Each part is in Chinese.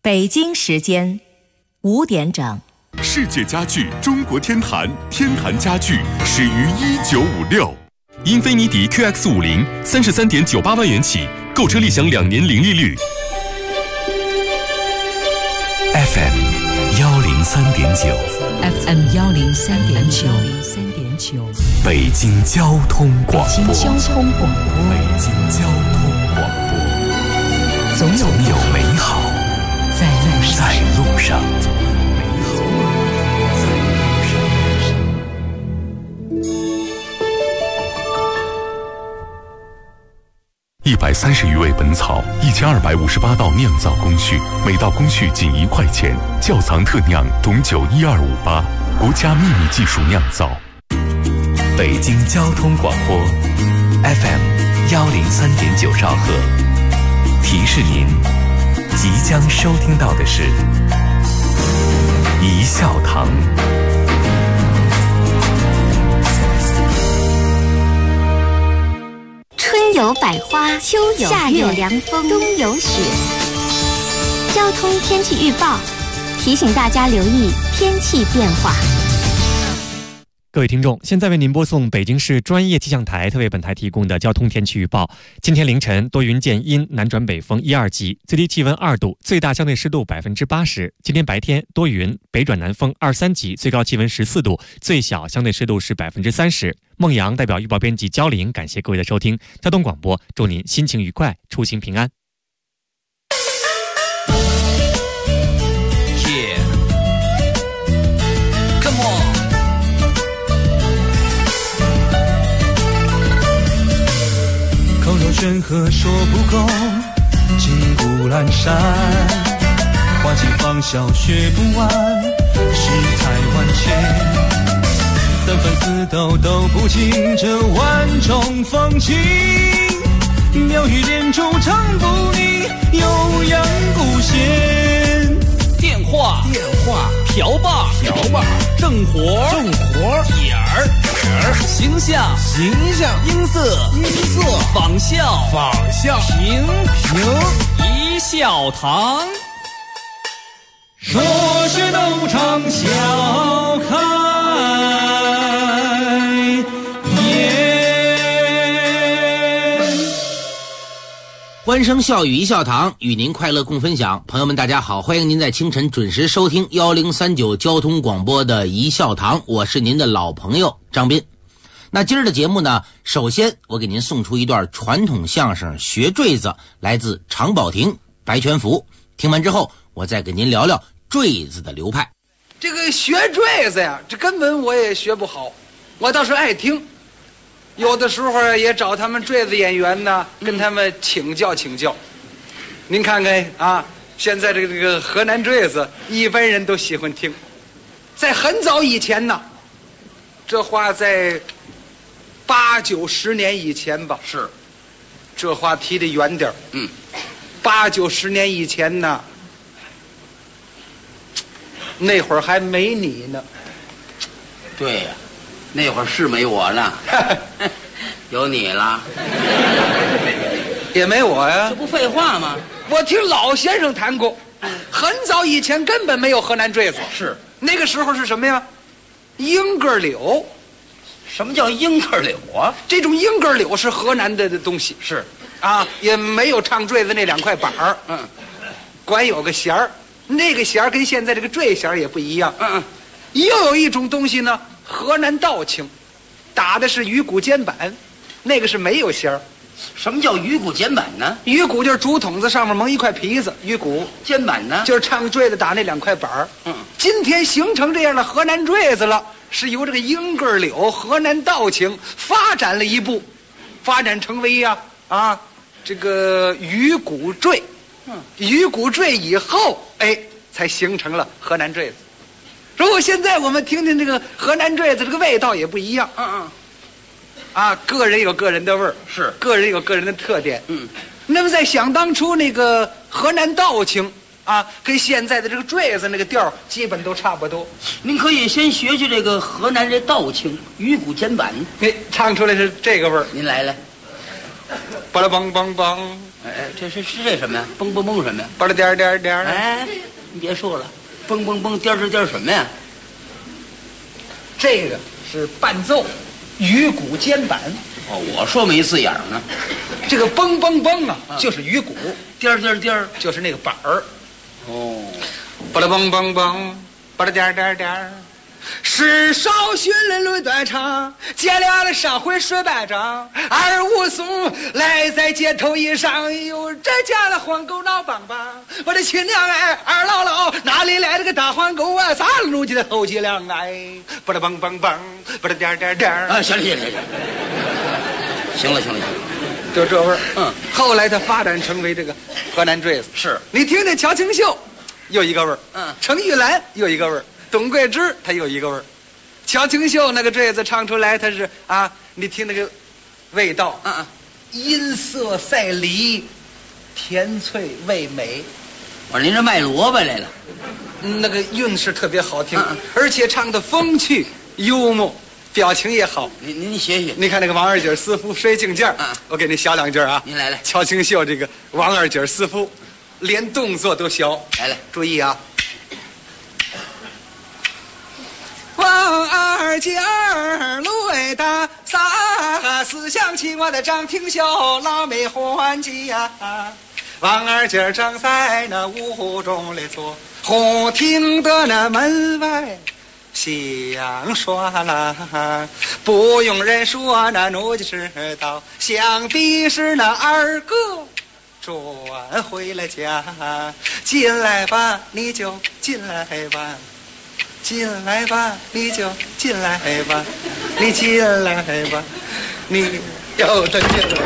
北京时间5点整。 世界家具中国天坛，天坛家具始于1956。英菲尼迪 QX50 33.98万元起，购车立享2年零利率。 FM 103.9 FM 103.9 北京交通广播。 北京交通广播。 北京交通广播。总有美好在路上。130余味本草，1258道酿造工序，每道工序仅1块钱。窖藏特酿董酒12588，国家秘密技术酿造。北京交通广播 FM 103.9兆赫，提示您即将收听到的是一笑堂。 春有百花，秋有夏有凉风，冬有雪。交通天气预报提醒大家留意天气变化。 各位听众，现在为您播送北京市专业气象台特为本台提供的交通天气预报。今天凌晨多云见阴，南转北风1、2级，最低气温2度，最大相对湿度80%。今天白天多云，北转南风2、3级，最高气温14度，最小相对湿度是30%。孟阳代表预报编辑焦玲，感谢各位的收听。交通广播，祝您心情愉快，出行平安。 口若悬河说不够，金谷阑珊，花季芳笑学不完，世态万千，三番四斗都不尽这万种风情，妙语连珠唱不腻，悠扬古弦。 电话瓢把正活点儿形象音色仿效评一笑堂。 说是斗场笑开欢声笑语一笑堂，与您快乐共分享。朋友们大家好，欢迎您在清晨准时收听1039交通广播的一笑堂，我是您的老朋友张斌。那今儿的节目呢，首先我给您送出一段传统相声学坠子，来自常宝霆、白全福。听完之后，我再给您聊聊坠子的流派。 这个学坠子呀，这根本我也学不好，我倒是爱听，有的时候也找他们坠子演员呢，跟他们请教请教。您看看啊，现在这个河南坠子，一般人都喜欢听。在很早以前呢，这话在8、9、10年以前吧， 是， 这话提得远点8、9、10年以前呢，那会儿还没你呢。 对呀，那会儿是没我呢，有你了， 也没我呀。 这不废话吗？ 我听老先生谈过，很早以前根本没有河南坠子。 是， 那个时候是什么呀？秧歌柳。 什么叫秧歌柳啊？ 这种秧歌柳是河南的东西。 是， 啊，也没有唱坠子那2块板儿。管有个弦儿，那个弦儿跟现在这个坠弦也不一样。又有一种东西呢，河南道磬，打的是鱼骨肩板，那个是没有弦儿。 什么叫鱼骨肩板呢？ 鱼骨就是竹筒子上面蒙一块皮子，鱼骨。 肩板呢， 就是唱坠子打那2块板儿。今天形成这样的河南坠子了，是由这个秧歌柳、河南道磬发展了一步，发展成为这个鱼骨坠。鱼骨坠以后，才形成了河南坠子。如果现在我们听听这个河南坠子，这个味道也不一样。个人有个人的味儿， 是， 个人有个人的特点。那么在想当初那个河南道磬跟现在的这个坠子那个调基本都差不多。 您可以先学学这个河南这道磬鱼骨肩板， 唱出来是这个味儿。 您来。 巴拉梆梆梆。 哎，这是这什么呀？蹦蹦蹦什么呀？ 巴拉颠颠颠。 哎，你别说了，蹦蹦蹦颠颠什么呀？ 这个是伴奏，鱼鼓肩板。 哦，我说没字眼呢。 这个梆梆梆啊，就是鱼鼓； 颠颠颠就是那个板儿。 哦， 巴拉梆梆梆，巴拉颠颠颠。是少训人论断肠，见了了上回水半张。二武松来在街头一上，哟，这家的黄狗闹梆梆。我的亲娘哎，二姥姥哪里来了个大黄狗啊？咋了奴家的后脊梁哎？巴拉梆梆梆，巴拉颠颠颠。 啊，行了， 就这味儿。后来他发展成为这个河南坠子。 是你听听乔清秀，有一个味儿。程玉兰有一个味儿。董桂芝他有一个味儿，乔清秀那个坠子唱出来，他是啊，你听那个味道，音色赛梨，甜脆味美。 我说您这卖萝卜来了， 那个韵是特别好听，而且唱的风趣幽默，表情也好。 您学学， 你看那个王二姐师傅水镜镜，我给你学两句啊。 您来， 乔清秀这个王二姐师傅，连动作都学。 来， 注意啊。王二姐儿泪大，撒思想起我的张廷秀老妹还家。王二姐儿正在那屋中来坐，忽听得那门外响刷啦，不用人说，那奴就知道，想必是那二哥转回了家。进来吧，你就进来吧。进来吧，你就进来吧，你进来吧，你有的进来。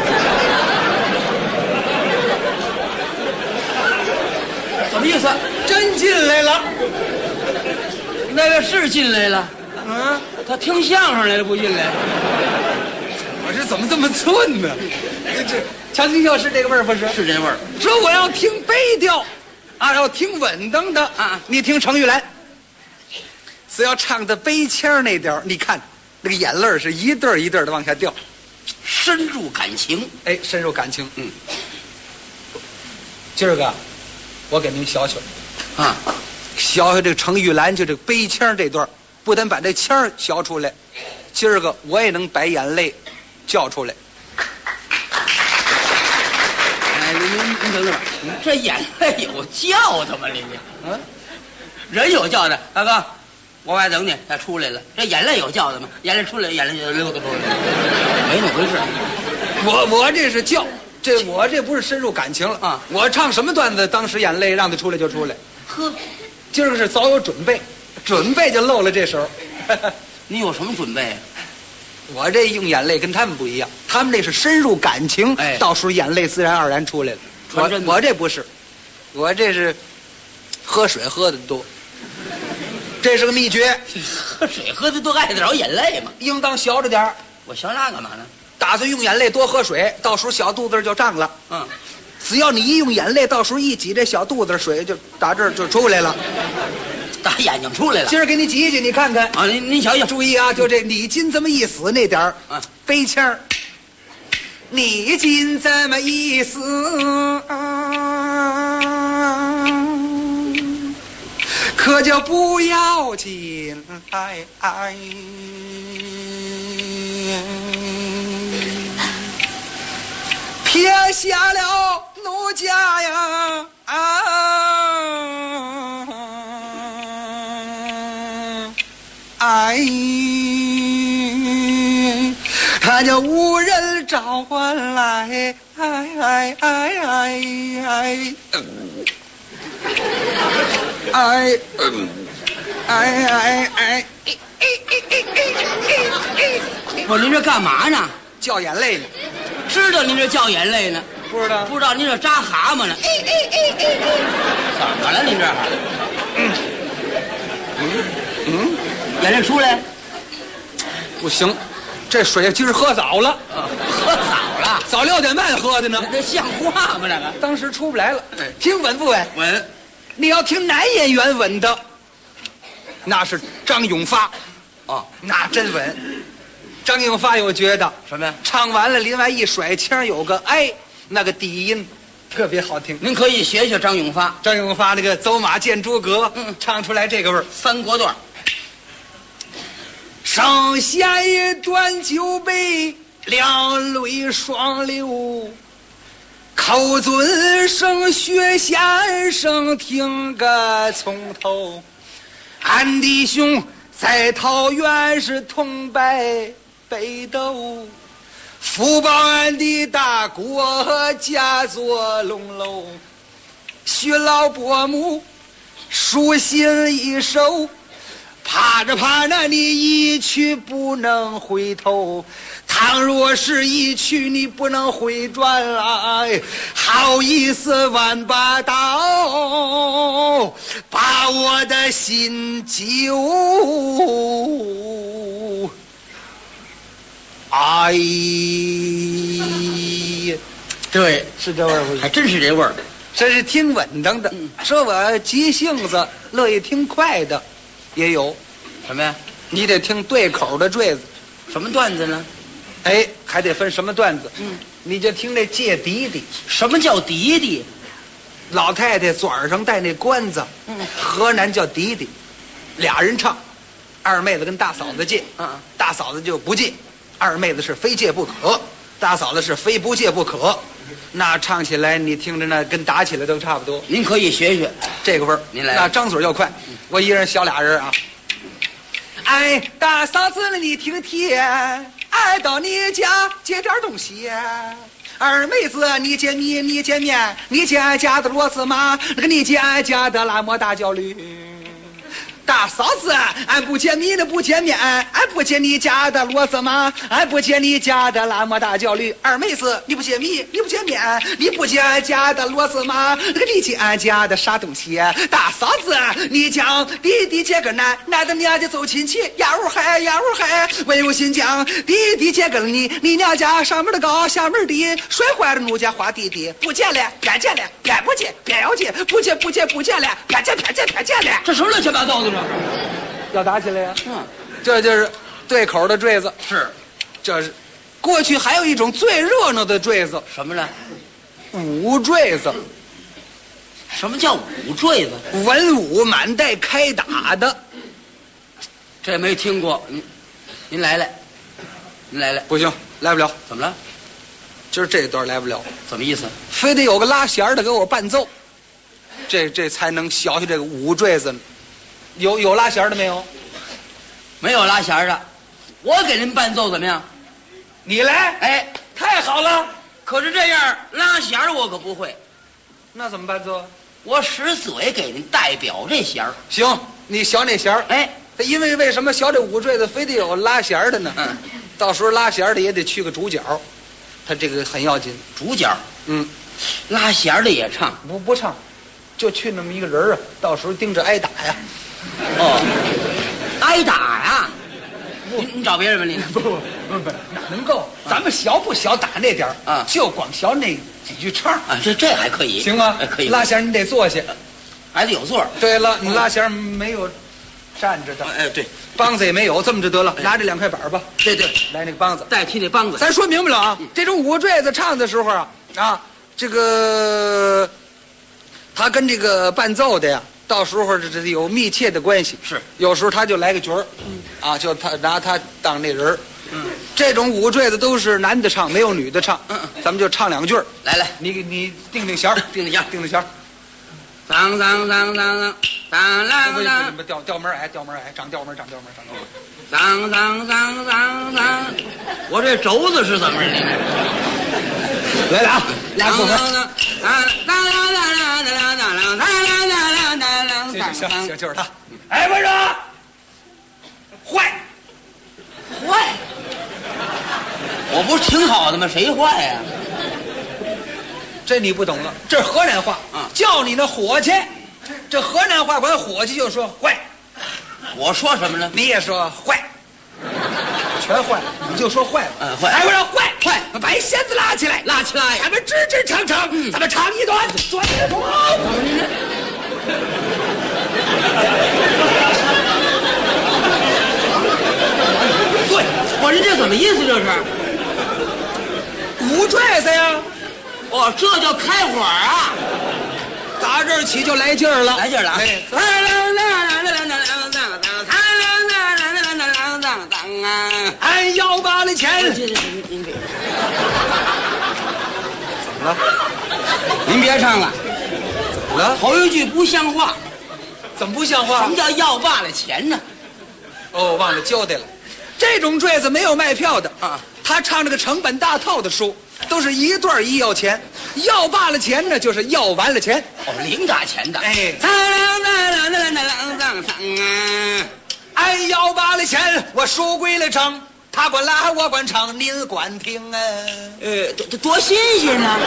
什么意思？ 真进来了？ 那个是进来了，他听相声来了，不进来。 我这怎么这么寸呢？这乔清秀是这个味儿不是？ 是这味儿。 说我要听悲调，要听稳当的你听程玉兰。只要唱的悲腔那调，你看那个眼泪是一对一对的往下掉， 深入感情。 哎，深入感情。今儿个我给您学学学这个程玉兰就这个悲腔这段，不但把这腔学出来，今儿个我也能把眼泪叫出来。 哎，您等等，这眼泪有叫的吗？您人有叫的，大哥。我外等你，他出来了。这眼泪有叫的吗？眼泪出来，眼泪就溜达出来了，没那么回事。 我这是叫，我这不是深入感情了我唱什么段子，当时眼泪让他出来就出来。 呵， 今儿个是早有准备，准备就露了这手。 你有什么准备？ 我这用眼泪跟他们不一样，他们这是深入感情，到时候眼泪自然而然出来了。我这不是，我这是喝水喝的多。这是个秘诀， 喝水喝的多爱得着眼泪嘛， 应当学着点儿。 我学那干嘛呢？ 打算用眼泪多喝水，到时候小肚子就胀了。只要你一用眼泪，到时候一挤，这小肚子水就打这儿就出来了， 打眼睛出来了。 今儿给你挤一挤，你看看啊，您瞧瞧， 注意啊，就这你今这么一死那点儿悲腔，你今这么一死。可就不要进来，撇下了奴家呀！他就无人召唤来， 我您这干嘛呢？ 叫眼泪呢。 知道您这叫眼泪呢？ 不知道。 不知道您这扎蛤蟆呢？怎么了？您这眼泪出来？ 不行，这水今儿喝早了。 喝早了？ 早6点半喝的呢。 这像话吗？这个当时出不来了。听稳不稳？ 稳。 你要听男演员稳的，那是张永发， 哦， 那真稳。 张永发又觉得什么呀？ 唱完了，另外一甩腔有个哎，那个低音特别好听。 您可以学学张永发。 张永发那个走马见诸葛，唱出来这个味儿。 三国段。 上下一端酒杯，两泪双流。口尊声学先生，听个从头。俺弟兄在桃园是同拜北斗，福报俺的大国家作龙楼。徐老伯母书信一手，怕着你一去不能回头，倘若是一去你不能回转来，好意思万把刀把我的心揪。哎， 对， 是这味儿， 还真是这味儿。 这是挺稳当的。说我急性子，乐意听快的，也有。 什么呀？ 你得听对口的坠子。 什么段子呢？ 哎，还得分什么段子。你就听那借笛的。 什么叫笛的？ 老太太嘴上戴那冠子，河南叫笛的。俩人唱，二妹子跟大嫂子借，大嫂子就不借，二妹子是非借不可，大嫂子是非不借不可。那唱起来你听着那跟打起来都差不多。 您可以学学这个味儿。 您来。 那张嘴又快，我一人小俩人啊。哎，大嫂子了，你听听，俺到你家借点东西。二妹子，你借米，你借面，你借俺家的骡子马，那个你借俺家的拉磨大脚驴。大嫂子，俺不借米，那不借面，俺不借你家的骡子马，俺不借你家的拉磨大脚驴。二妹子，你不借米，你不借面，你不借俺家的骡子马，那个你借俺家的啥东西？大嫂子，你将弟弟借个男的娘家走亲戚，呀呜嗨呀呜嗨，我有心将弟弟借给了你，你娘家上门的高下门低，摔坏了奴家花弟弟，不借了偏借了偏不借偏要借，不借了偏借了， 这什么乱七八糟的？ 要打起来呀！这就是对口的坠子。 是， 这是过去还有一种最热闹的坠子， 什么呢？ 武坠子。 什么叫武坠子？ 文武满带开打的。 这没听过。您来来，您来来。 不行，来不了。 怎么了？ 今儿这段来不了。 怎么意思？ 非得有个拉弦的给我伴奏，这才能学学这个武坠子呢。有拉弦的没有？ 没有拉弦的，我给您伴奏怎么样？ 你来， 哎， 太好了。 可是这样拉弦我可不会。 那怎么伴奏？ 我使嘴给您代表这弦儿。 行，你学那弦儿。 哎， 因为什么学这武坠子非得有拉弦的呢？到时候拉弦的也得去个主角，他这个很要紧。 主角，拉弦的也唱？ 不唱，就去那么一个人啊，到时候盯着挨打呀。 哦，挨打呀！你找别人吧，你不，哪能够？咱们学不学打那点儿啊？就光学那几句唱啊，这还可以， 行吗？ 可以。 拉弦你得坐下， 还得有座。 对了，你拉弦没有站着的。 哎，对， 梆子也没有，这么就得了。拿这2块板吧。 对， 来那个梆子， 代替那梆子。 咱说明白了啊，这种武坠子唱的时候啊，这个他跟这个伴奏的呀。到时候这有密切的关系， 是有时候他就来个角儿，就他拿他当那人儿，这种武坠子都是男的唱，没有女的唱，咱们就唱2句儿。 来， 你定弦儿，定弦儿。 当当当当当当当当， 调门矮，长调门。 当当当当当，我这轴子是怎么着？ 来了啊，俩口分。行，就是他。哎，我说，坏， 我不是挺好的吗？谁坏呀？ 这你不懂了，这是河南话啊，叫你那伙计，这河南话管伙计就说坏。 我说什么呢？ 你也说坏，全坏，你就说坏了。坏。哎，我说坏，把弦子拉起来，咱们支唱，咱们唱一段，转一段。对， 我这怎么意思？这是舞坠子呀！ 哦，这叫开火啊！ 打这儿起就来劲儿了， 来劲儿了啊！ 俺要把那钱。怎么了？ 您别唱了， 怎么了？ 头一句不像话。 怎么不像话？ 什么叫要罢了钱呢？ 哦，忘了交代了，这种坠子没有卖票的啊。 他唱这个成本大套的书，都是一段一要钱，要罢了钱呢，就是要完了钱。 哦，零打钱的。 哎，俺要罢了钱，我书归了账，他管拉我管唱，您管听啊。 多新鲜呢！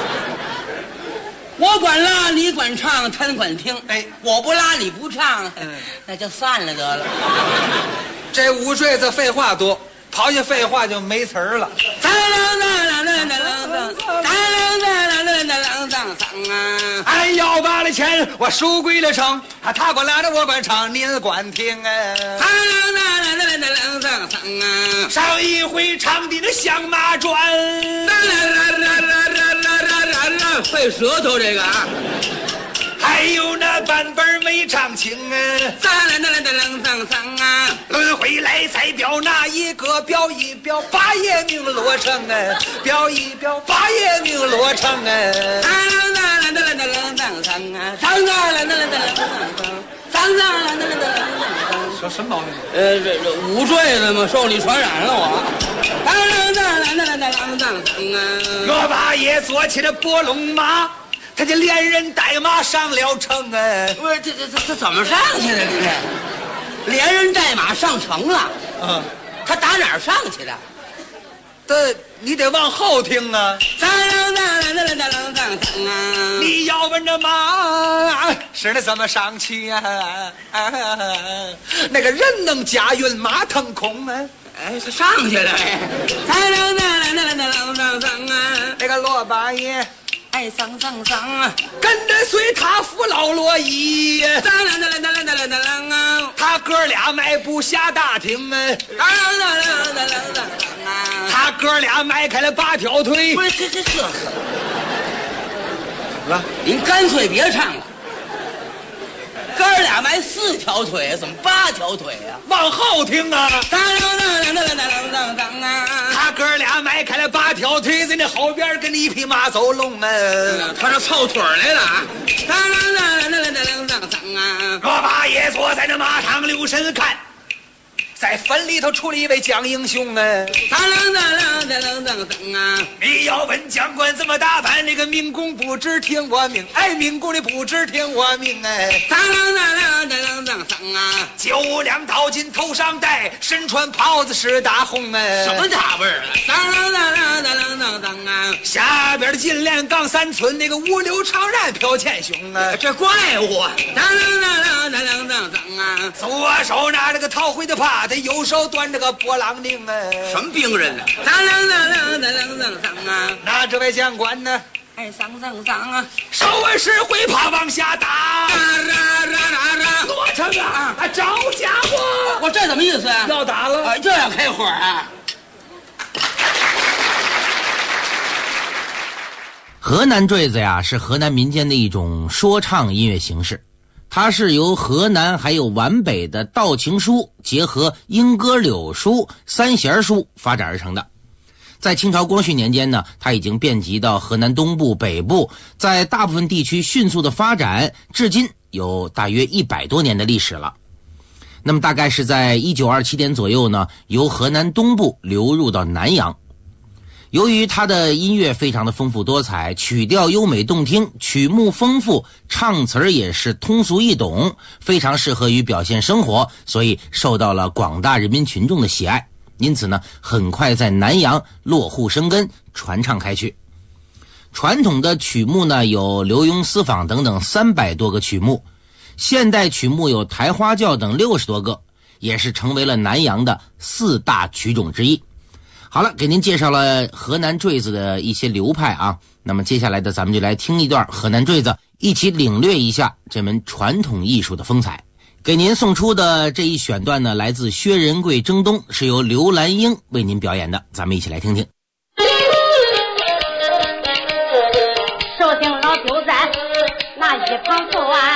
我管拉，你管唱，他管听。 哎， 我不拉，你不唱，那就散了得了。 这舞坠子废话多，刨下废话就没词儿了。俺要罢了钱，我书归了账，他管拉着我管唱，您管听啊。上一回唱的那响马转， 费舌头这个啊。 还有那版本没唱清轮回来才表哪一个，表一表八爷命落成表一表八爷命落成说什么毛病？ 这舞坠子嘛，受你传染了我。 我八爷坐起了波龙马，他就连人带马上了城不是，这怎么上去的？这是连人带马上城了。他打哪儿上去的？ 你得往后听啊。你要问这马是那怎么上去呀？那个人能驾云，马腾空啊。 他上去了。 那个罗八爷。 桑跟着随他扶老罗衣，他哥俩迈步下大厅他哥俩迈开了8条腿。 不是这怎么了？ 您干脆别唱了。哥俩迈4条腿，怎么8条腿呀？ 往后听啊！他哥俩迈开了8条腿，在那后边跟一匹马走龙他这凑腿来了啊！ 我八爷坐在那马上留神看，在坟里头出了一位蒋英雄你要问将官怎么打扮，那个民工不知听我命，民工的不知听我命9两刀金头上戴，身穿袍子是大红什么大味儿下边的金莲杠3寸，那个5柳长髯飘前胸这怪物左手拿着个讨回的耙，他右手端着个波浪铃什么兵人呢？ 那这位将官呢？手是挥耙往下打，罗成啊，招家伙！ 我这怎么意思啊？ 要打了， 这要开火啊！ 河南坠子呀，是河南民间的一种说唱音乐形式，它是由河南还有皖北的道情书结合莺歌柳书、三弦书发展而成的。在清朝光绪年间呢，它已经遍及到河南东部、北部，在大部分地区迅速的发展，至今有大约100多年的历史了。那么大概是在1927年左右呢，由河南东部流入到南阳。由于它的音乐非常的丰富多彩，曲调优美动听，曲目丰富，唱词儿也是通俗易懂，非常适合于表现生活，所以受到了广大人民群众的喜爱。因此呢，很快在南阳落户生根，传唱开去。传统的曲目呢，有流庸私访等等300多个曲目，现代曲目有抬花轿等60多个，也是成为了南阳的4大曲种之一。好了，给您介绍了河南坠子的一些流派啊，那么接下来的咱们就来听一段河南坠子，一起领略一下这门传统艺术的风采。 给您送出的这一选段呢，来自薛仁贵征东，是由刘兰英为您表演的，咱们一起来听听。 寿星老就在那一旁坐啊，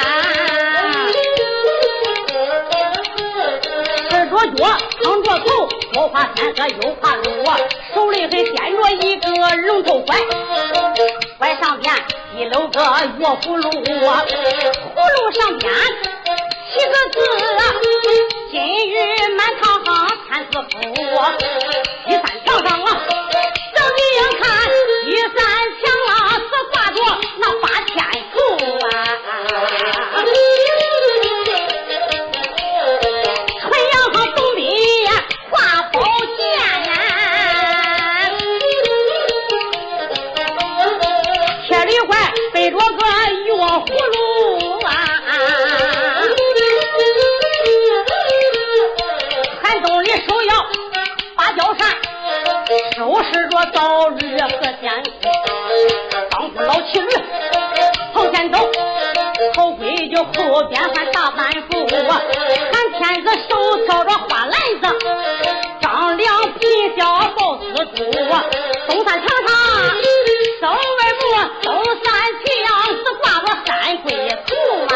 支着脚扛着头，左跨山河右跨路，手里还掂着一个龙头拐，拐上边一搂个月葫芦，葫芦上边七个字金玉满堂三字符，第三条上啊正眼看第三墙啊是挂着那八千图啊，纯阳和东北画宝剑啊，铁里环背着个月葫芦啊，手要芭蕉扇，收拾着早日和仙当夫老骑驴头前走，头盔就后边还大板斧，看天子手挑着花篮子，张良皮小抱丝竹，东山墙上手外木，东山墙是挂着三桂图啊，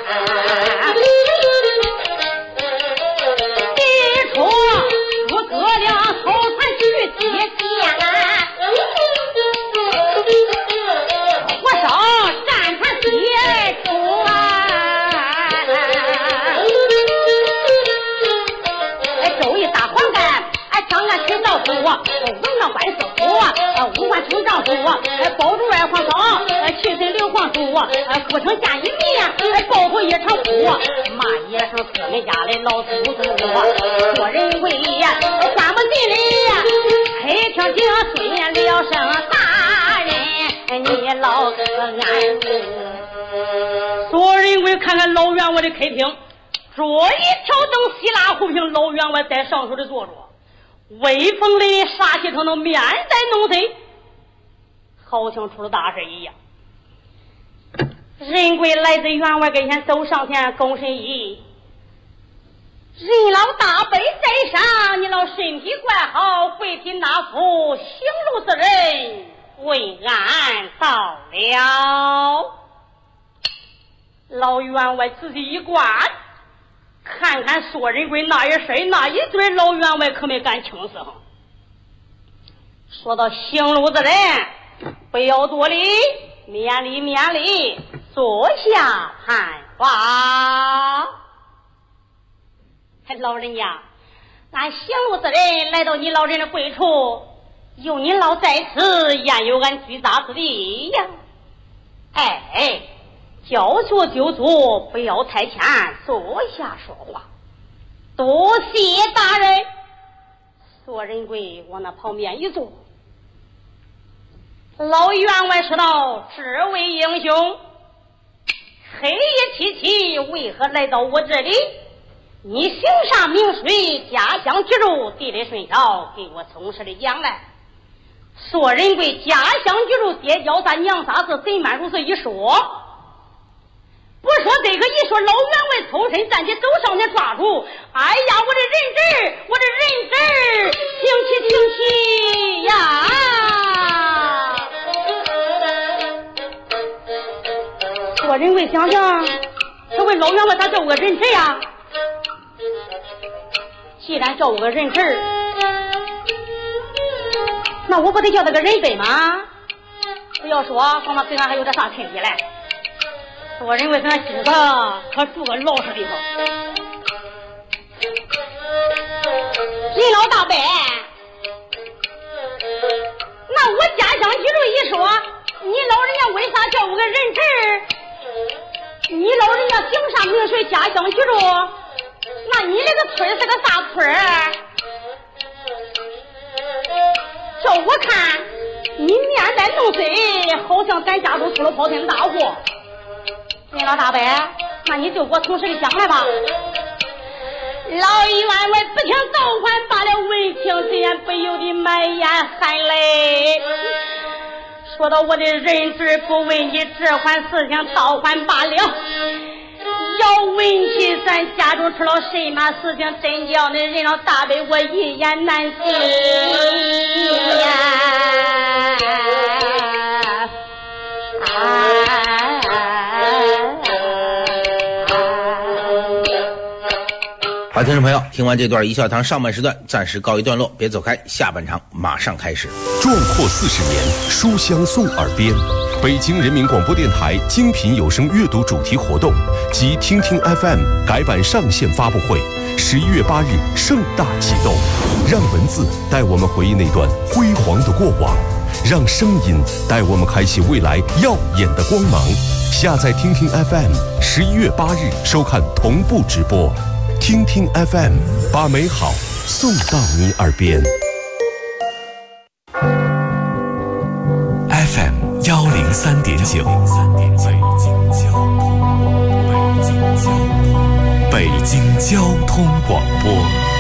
文上官司府，五官成丈夫，包住外皇嫂，七岁刘皇叔，不成见一面，报回一场哭，骂一声哥们家的老祖宗，做人为关不进里，黑听听孙了声大人，你老可安慰。所有人为看看老员外的开庭，这一条灯希腊护屏，老员外在上手的坐着。威风凛凛，杀气腾腾，面带浓贼，好像出了大事一样。仁贵来自员外跟前，走上前躬身一，人老大悲在上，你老身体怪好，回体那副行路之人问安到了。老员外仔细一观，看看索仁贵那一身那一对，老员外可没敢轻视。说到行路之人，不要多礼，免礼免礼，坐下判话。老人家，俺行路之人来到你老人的贵处，有你老在此，焉有俺居杂之地呀？哎，教学就坐，不要太谦，坐下说话。多谢大人。索仁贵往那旁边一坐，老员外说道：“这位英雄，黑夜凄凄，为何来到我这里？你行上名水，家乡居住，地理顺条，给我从实的讲来。”索仁贵家乡居住，爹教咱娘仨是怎般如此一说。不说这个一说，老员外抽身站起，走上前抓住，哎呀，我的人质，请起呀！索仁贵想想，这位老员外他叫我个人质呀？既然叫我个人质，那我不得叫他个人本吗？不要说，恐怕跟俺还有点啥亲戚来。索仁贵在那心上可住个老实地方。人老大伯，那我家乡居住一说，你老人家为啥叫我个人质？你老人家行上名水，家乡居住，那你那个村是个啥村？照我看，你面带弄水，好像咱家族出了跑天大祸。人老大伯，那你就给我从实里讲来吧。老员外不听造反罢了，闻听之言不由得满眼含泪。说到我的人质不为你，这番事情倒还罢了， 要问起咱家中出了什么事情，真叫那人让大为我一言难尽呀！ 好，听众朋友，听完这段一笑堂上半时段暂时告一段落，别走开，下半场马上开始。 壮阔40年，书香送耳边。北京人民广播电台精品有声阅读主题活动及听听 FM 改版上线发布会，11月8日盛大启动。让文字带我们回忆那段辉煌的过往，让声音带我们开启未来耀眼的光芒。下载听听 FM，11月8日收看同步直播。听听 FM， 把美好送到你耳边。 FM 103.9，北京交通广播，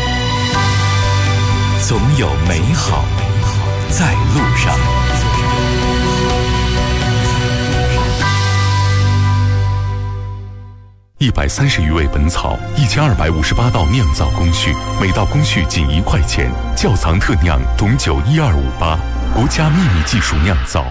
总有美好在路上。130余味本草，1258道酿造工序，每道工序仅1块钱，窖藏特酿董酒12588，国家秘密技术酿造。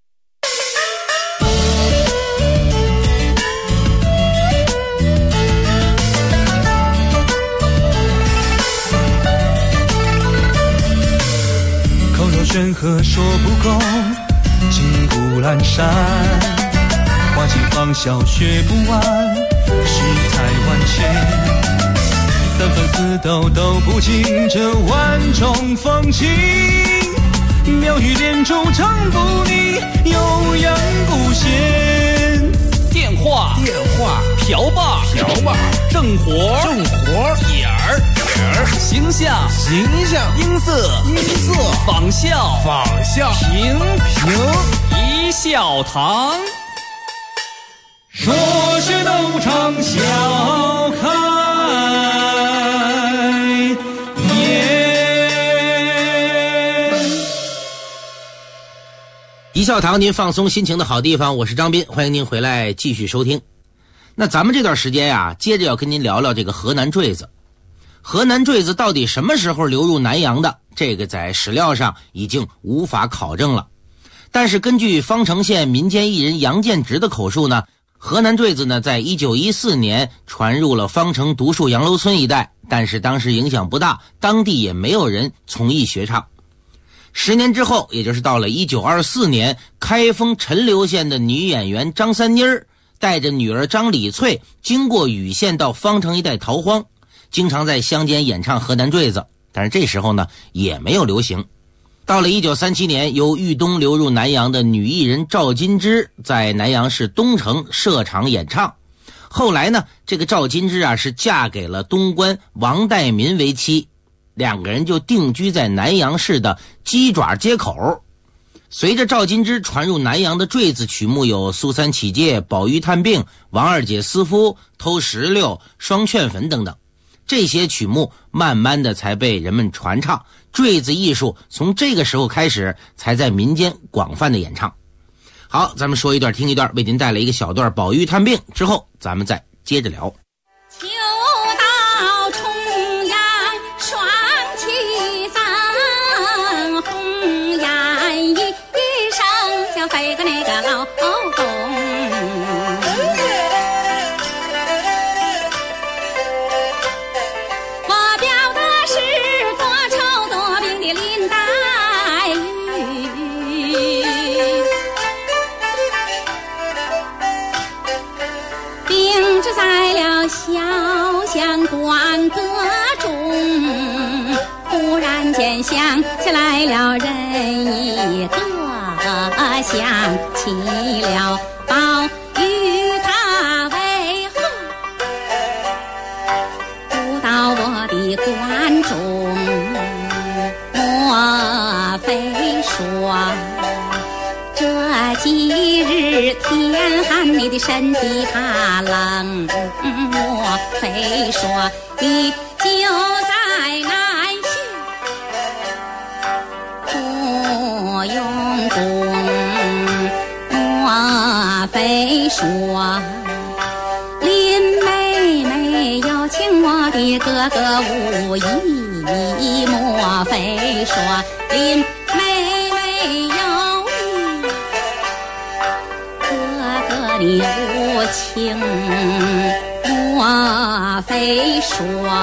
口若悬河说不够，金谷阑珊，花尽芳笑学不完，世态万千，三分四斗都不尽这万种风情，妙语连珠唱不腻，悠扬不闲。 电话瓢把正活点儿形象音色仿效平一笑堂。 说是斗场笑开颜。 一笑堂，您放松心情的好地方，我是张斌，欢迎您回来继续收听。那咱们这段时间呀，接着要跟您聊聊这个河南坠子。河南坠子到底什么时候流入南阳的？这个在史料上已经无法考证了。但是根据方城县民间艺人杨建直的口述呢，河南坠子呢在1914年传入了方城独树杨楼村一带，但是当时影响不大，当地也没有人从艺学唱。10年之后，也就是到了1924年，开封陈留县的女演员张三妮儿带着女儿张李翠经过禹县到方城一带逃荒，经常在乡间演唱河南坠子，但是这时候呢也没有流行。到了1937年，由豫东流入南阳的女艺人赵金枝在南阳市东城设场演唱。后来呢，这个赵金枝是嫁给了东官王代民为妻，两个人就定居在南阳市的鸡爪街口。随着赵金枝传入南阳的坠子曲目有苏三起解、宝玉探病、王二姐私夫、偷石榴、双劝粉等等，这些曲目慢慢的才被人们传唱，坠子艺术从这个时候开始才在民间广泛的演唱。好，咱们说一段听一段，为您带来一个小段宝玉探病，之后咱们再接着聊。 秋到重阳双旗增，红颜一生就飞个那个老公。我表的是多愁多病的林黛玉，病治在了潇湘关阁中，忽然间想起来了人一个，想起了宝玉他为何不到我的关中？莫非说这几日天寒，你的身体怕冷？莫非说你就在南县不用功？莫非说林妹哥哥无意，莫非说林妹妹有意？哥哥你无情，莫非说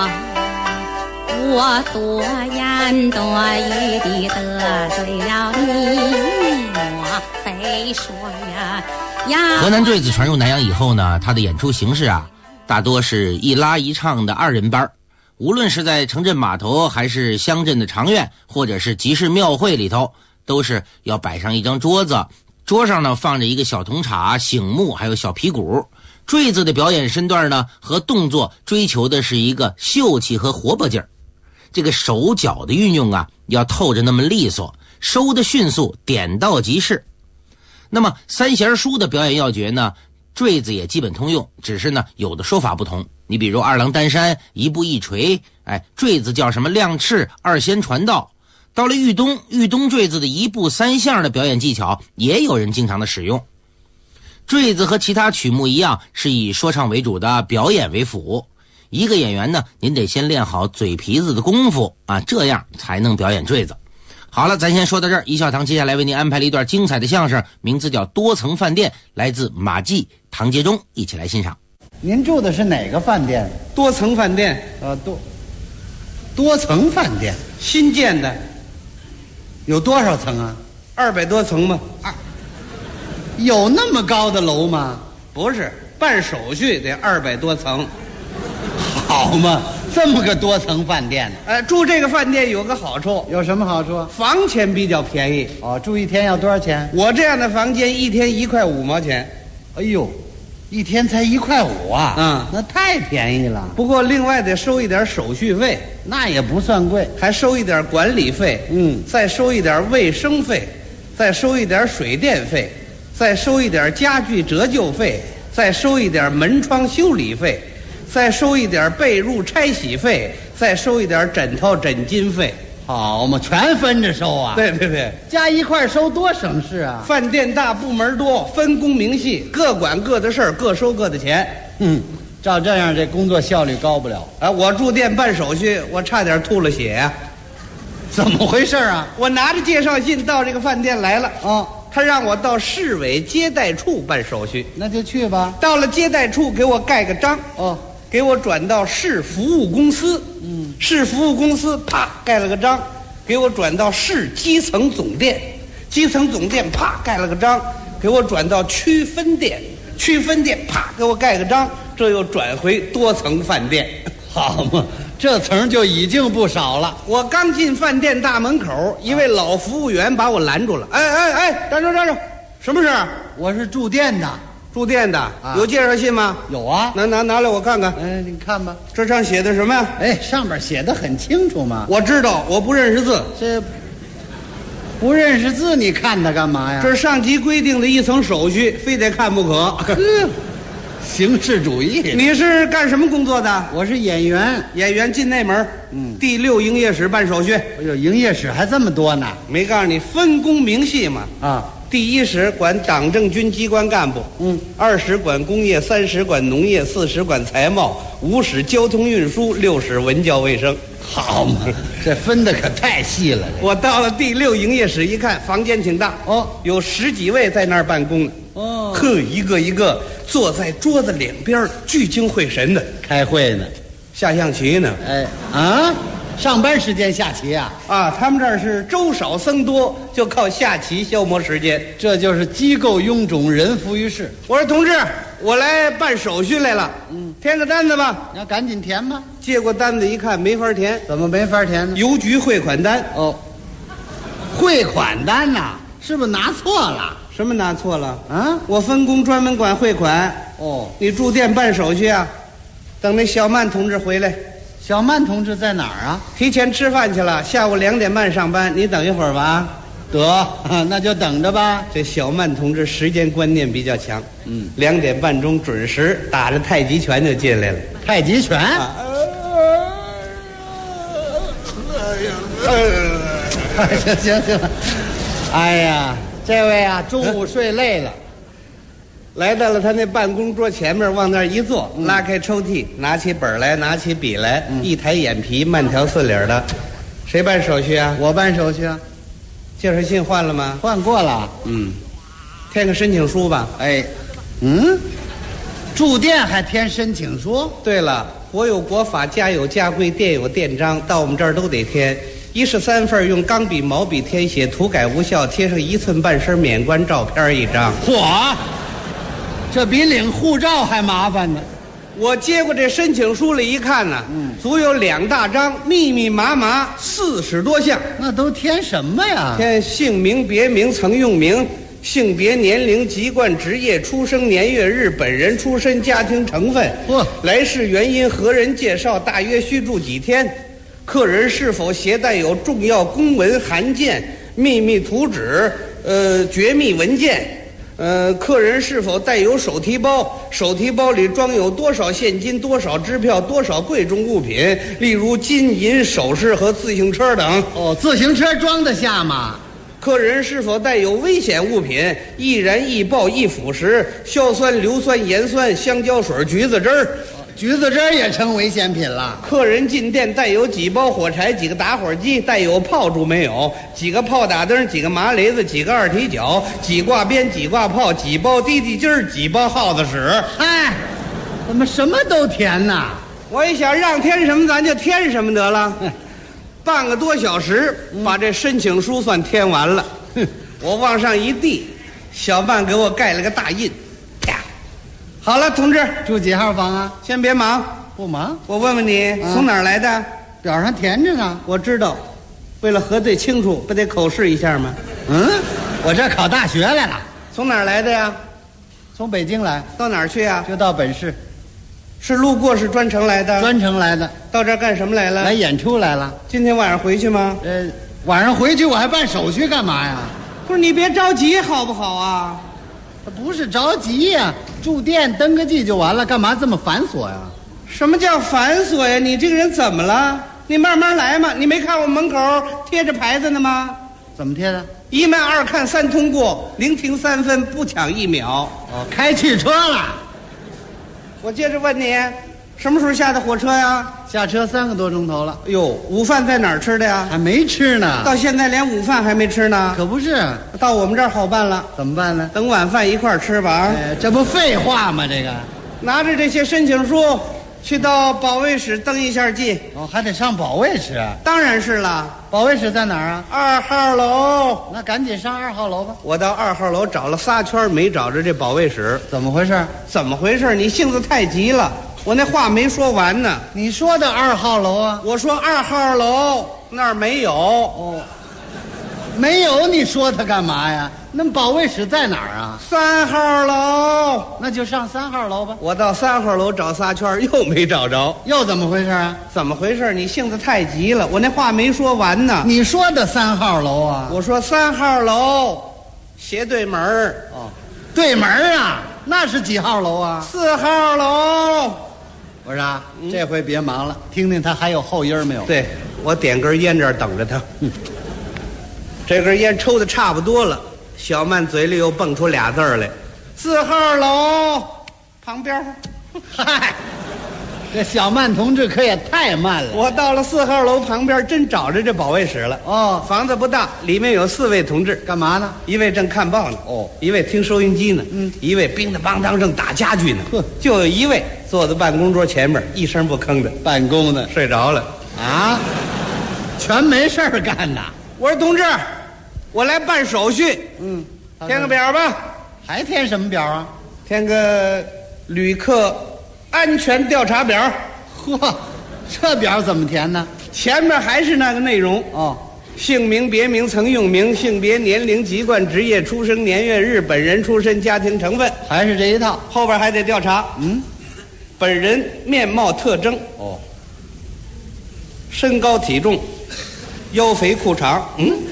我多言多语地得罪了你？莫非说呀？ 河南坠子传入南阳以后呢，他的演出形式啊，大多是一拉一唱的2人班，无论是在城镇码头，还是乡镇的长院，或者是集市庙会里头，都是要摆上一张桌子，桌上呢放着一个小铜叉、醒目，还有小皮鼓。坠子的表演身段呢和动作追求的是一个秀气和活泼劲儿，这个手脚的运用啊，要透着那么利索，收得迅速，点到即逝。那么三弦书的表演要诀呢，坠子也基本通用，只是呢有的说法不同。你比如二郎担山、一步一锤，坠子叫什么亮翅、二仙传道。到了豫东坠子的一步三相的表演技巧，也有人经常的使用。坠子和其他曲目一样，是以说唱为主的表演为辅。一个演员呢，您得先练好嘴皮子的功夫啊，这样才能表演坠子。好了，咱先说到这儿。一笑堂接下来为您安排了一段精彩的相声，名字叫《多层饭店》，来自马季、唐杰忠，一起来欣赏。 您住的是哪个饭店？ 多层饭店。 多层饭店， 新建的。 有多少层啊 ？200多层吗？ 有那么高的楼吗？ 不是，办手续得200多层。 好嘛，这么个多层饭店呢？ 住这个饭店有个好处。 有什么好处？ 房钱比较便宜。 住一天要多少钱？ 我这样的房间一天1块5毛钱。 哎呦，一天才1块5啊！那太便宜了。 不过另外得收一点手续费， 那也不算贵， 还收一点管理费，再收一点卫生费，再收一点水电费，再收一点家具折旧费，再收一点门窗修理费，再收一点被褥拆洗费，再收一点枕头枕巾费。 好嘛，全分着收啊？ 对对对， 加一块收多省事啊！ 饭店大，部门多，分工明细，各管各的事儿，各收各的钱。 照这样这工作效率高不了。 我住店办手续，我差点吐了血呀。 怎么回事啊？ 我拿着介绍信到这个饭店来了。他让我到市委接待处办手续， 那就去吧。 到了接待处，给我盖个章。给我转到市服务公司。市服务公司啪盖了个章，给我转到市基层总店。基层总店啪盖了个章，给我转到区分店。区分店啪给我盖个章，这又转回多层饭店。 好嘛，这层就已经不少了。 我刚进饭店大门口，一位老服务员把我拦住了。站住，什么事？ 我是住店的。 住店的，有介绍信吗？ 有啊。 拿来我看看。 你看吧。 这上写的什么呀？ 上面写的很清楚嘛。 我知道，我不认识字。 这不认识字，你看它干嘛呀？ 这是上级规定的一层手续，非得看不可。 形式主义。 你是干什么工作的？ 我是演员。 演员进内门，第6营业室办手续。 哎呦，营业室还这么多呢？ 没告诉你分工明细吗？第1室管党政军机关干部，2室管工业，3室管农业，4室管财贸，5室交通运输，6室文教卫生。 好嘛，这分的可太细了。 我到了第6营业室一看，房间挺大，有10几位在那儿办公呢。一个一个坐在桌子两边，聚精会神的开会呢， 下象棋呢。 上班时间下棋啊？ 他们这儿是粥少僧多，就靠下棋消磨时间。 这就是机构臃肿，人浮于事。 我说同志，我来办手续来了。填个单子吧。 你要赶紧填吧。 接过单子一看，没法填。 怎么没法填呢？ 邮局汇款单。 汇款单呐，是不是拿错了？ 什么拿错了？我分工专门管汇款。你住店办手续啊？等那小曼同志回来。 小曼同志在哪儿啊？ 提前吃饭去了，下午2点半上班，你等一会儿吧。 得，那就等着吧。 这小曼同志时间观念比较强，2点半钟准时打着太极拳就进来了。 太极拳？行了。哎呀，这位啊，中午睡累了， 来到了他那办公桌前面，往那儿一坐，拉开抽屉，拿起本来，拿起笔来，一抬眼皮，慢条斯理的。谁办手续啊？ 我办手续啊。 介绍信换了吗？ 换过了。 填个申请书吧。 哎，住店还填申请书？ 对了，国有国法，家有家规，店有店章，到我们这儿都得填。1式3份，用钢笔、毛笔填写，涂改无效，贴上1寸半身免冠照片1张。 嚯，这比领护照还麻烦呢。 我接过这申请书来一看呢，足有2大张，密密麻麻40多项。 那都填什么呀？ 填姓名、别名、曾用名、性别、年龄、籍贯、职业、出生年月日、本人出身、家庭成分、来世原因、何人介绍、大约需住几天、客人是否携带有重要公文函件、秘密图纸、绝密文件。客人是否带有手提包？手提包里装有多少现金、多少支票、多少贵重物品，例如金银首饰和自行车等。 自行车装得下吗？ 客人是否带有危险物品？易燃、易爆、易腐蚀、硝酸、硫酸、盐酸、香蕉水、橘子汁儿。 橘子汁儿也成危险品了。 客人进店带有几包火柴、几个打火机，带有炮竹没有？几个炮打灯、几个麻雷子、几个二踢脚、几挂鞭、几挂炮、几包滴滴筋儿、几包耗子屎。 哎，怎么什么都填呐？ 我一想，让填什么咱就填什么得了。半个多小时，把这申请书算填完了。我往上一递，小曼给我盖了个大印。好了，同志， 住几号房啊？ 先别忙， 不忙。 我问问你，从哪儿来的？ 表上填着呢。 我知道，为了核对清楚，不得口试一下吗？ 我这考大学来了。 从哪儿来的呀？ 从北京来。 到哪儿去呀？ 就到本市。 是路过是专程来的？ 专程来的。 到这儿干什么来了？ 来演出来了。 今天晚上回去吗？ 晚上回去我还办手续干嘛呀？ 不是你别着急好不好啊？ 不是着急呀，住店登个记就完了，干嘛这么繁琐呀？ 什么叫繁琐呀？你这个人怎么了？你慢慢来嘛。你没看我门口贴着牌子呢吗？ 怎么贴的 ？1慢2看3通过，零停3分，不抢1秒。 开汽车了。 我接着问你，什么时候下的火车呀？ 下车3个多钟头了。 哟，午饭在哪儿吃的呀？ 还没吃呢。 到现在连午饭还没吃呢？ 可不是。 到我们这儿好办了。 怎么办呢？ 等晚饭一块儿吃吧啊！ 这不废话吗？这个， 拿着这些申请书，去到保卫室登一下记。 还得上保卫室？ 当然是了。 保卫室在哪儿 ？2 啊？ 号楼。 那赶紧上2号楼吧。 我到2号楼找了3圈，没找着这保卫室。 怎么回事？ 怎么回事？你性子太急了。我那话没说完呢。 你说的2号楼啊？ 我说2号楼那儿没有。 没有，你说它干嘛呀？那保卫室在哪儿啊 ？3号楼。 那就上3号楼吧。 我到3号楼找3圈，又没找着。 又怎么回事啊？ 怎么回事？你性子太急了，我那话没说完呢。 你说的3号楼啊？ 我说3号楼，斜对门对门啊？那是几号楼啊 ？4号楼。 我说啊，这回别忙了，听听他还有后音没有？ 对，我点根烟这儿等着他。这根烟抽的差不多了，小曼嘴里又蹦出俩字来：4号楼旁边。 嗨，这小曼同志可也太慢了。 我到了4号楼旁边，真找着这保卫室了。房子不大，里面有4位同志， 干嘛呢？ 一位正看报呢，一位听收音机呢，一位叮当邦当正打家具呢，就有一位坐在办公桌前面，一声不吭的办公呢， 睡着了。 啊，全没事儿干呐。 我说同志，我来办手续。填个表吧。 还填什么表啊？ 填个旅客安全调查表。 嚯，这表怎么填呢？ 前面还是那个内容。姓名、别名、曾用名、性别、年龄、籍贯、职业、出生年月日、本人出身、家庭成分， 还是这一套。 后边还得调查。本人面貌特征。身高体重，腰肥裤长。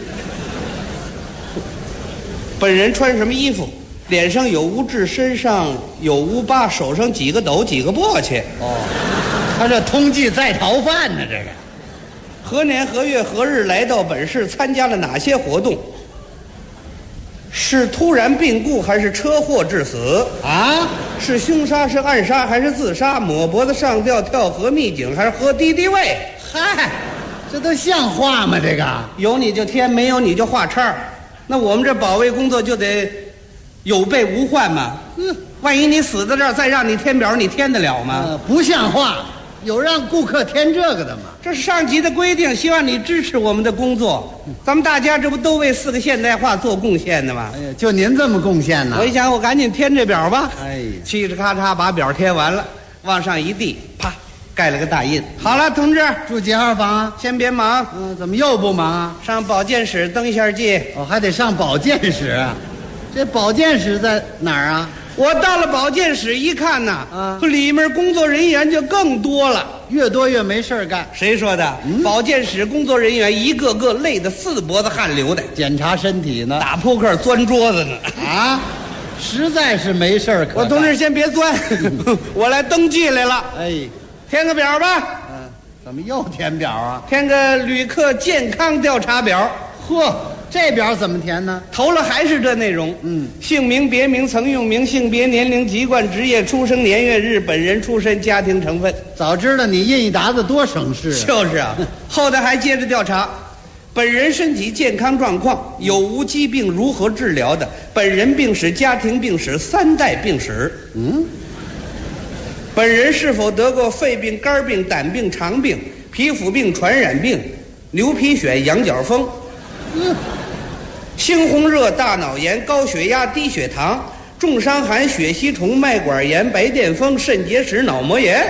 本人穿什么衣服？脸上有污痣，身上有污疤，手上几个斗，几个簸箕。 他这通缉在逃犯呢，这是。 何年何月何日来到本市，参加了哪些活动？ 是突然病故还是车祸致死啊？ 是凶杀是暗杀还是自杀？抹脖子上吊跳河秘井还是喝敌敌畏？ 嗨，这都像话吗？这个有你就填，没有你就画叉。那我们这保卫工作就得有备无患嘛。万一你死在这儿，再让你填表，你填得了吗？ 不像话。有让顾客填这个的吗？ 这是上级的规定，希望你支持我们的工作。咱们大家这不都为4个现代化做贡献的吗？ 哎呀，就您这么贡献呢？ 我一想，我赶紧填这表吧。 哎， 嘁哧咔嚓把表填完了，往上一递，啪，盖了个大印。好了，同志， 住几号房啊？ 先别忙。 怎么又不忙啊？ 上保健室登一下记。 还得上保健室啊？这保健室在哪儿啊？ 我到了保健室一看呐，里面工作人员就更多了， 越多越没事干。 谁说的？保健室工作人员一个个累得4脖子汗流的， 检查身体呢， 打扑克钻桌子呢。 啊，实在是没事可干。 我同志先别钻，我来登记来了。 哎， 填个表吧。 怎么又填表啊？ 填个旅客健康调查表。 嚯，这表怎么填呢？ 投了还是这内容。姓名、别名、曾用名、性别、年龄、籍贯、职业、出生年月日、本人出身、家庭成分。 早知道你印一沓子多省事啊。 就是啊，后头还接着调查，本人身体健康状况，有无疾病，如何治疗的，本人病史、家庭病史、3代病史。本人是否得过肺病、肝病、胆病、肠病、皮肤病、传染病、牛皮癣、羊角风。猩红热、大脑炎、高血压、低血糖、重伤寒、血吸虫、脉管炎、白癜风、肾结石、脑膜炎。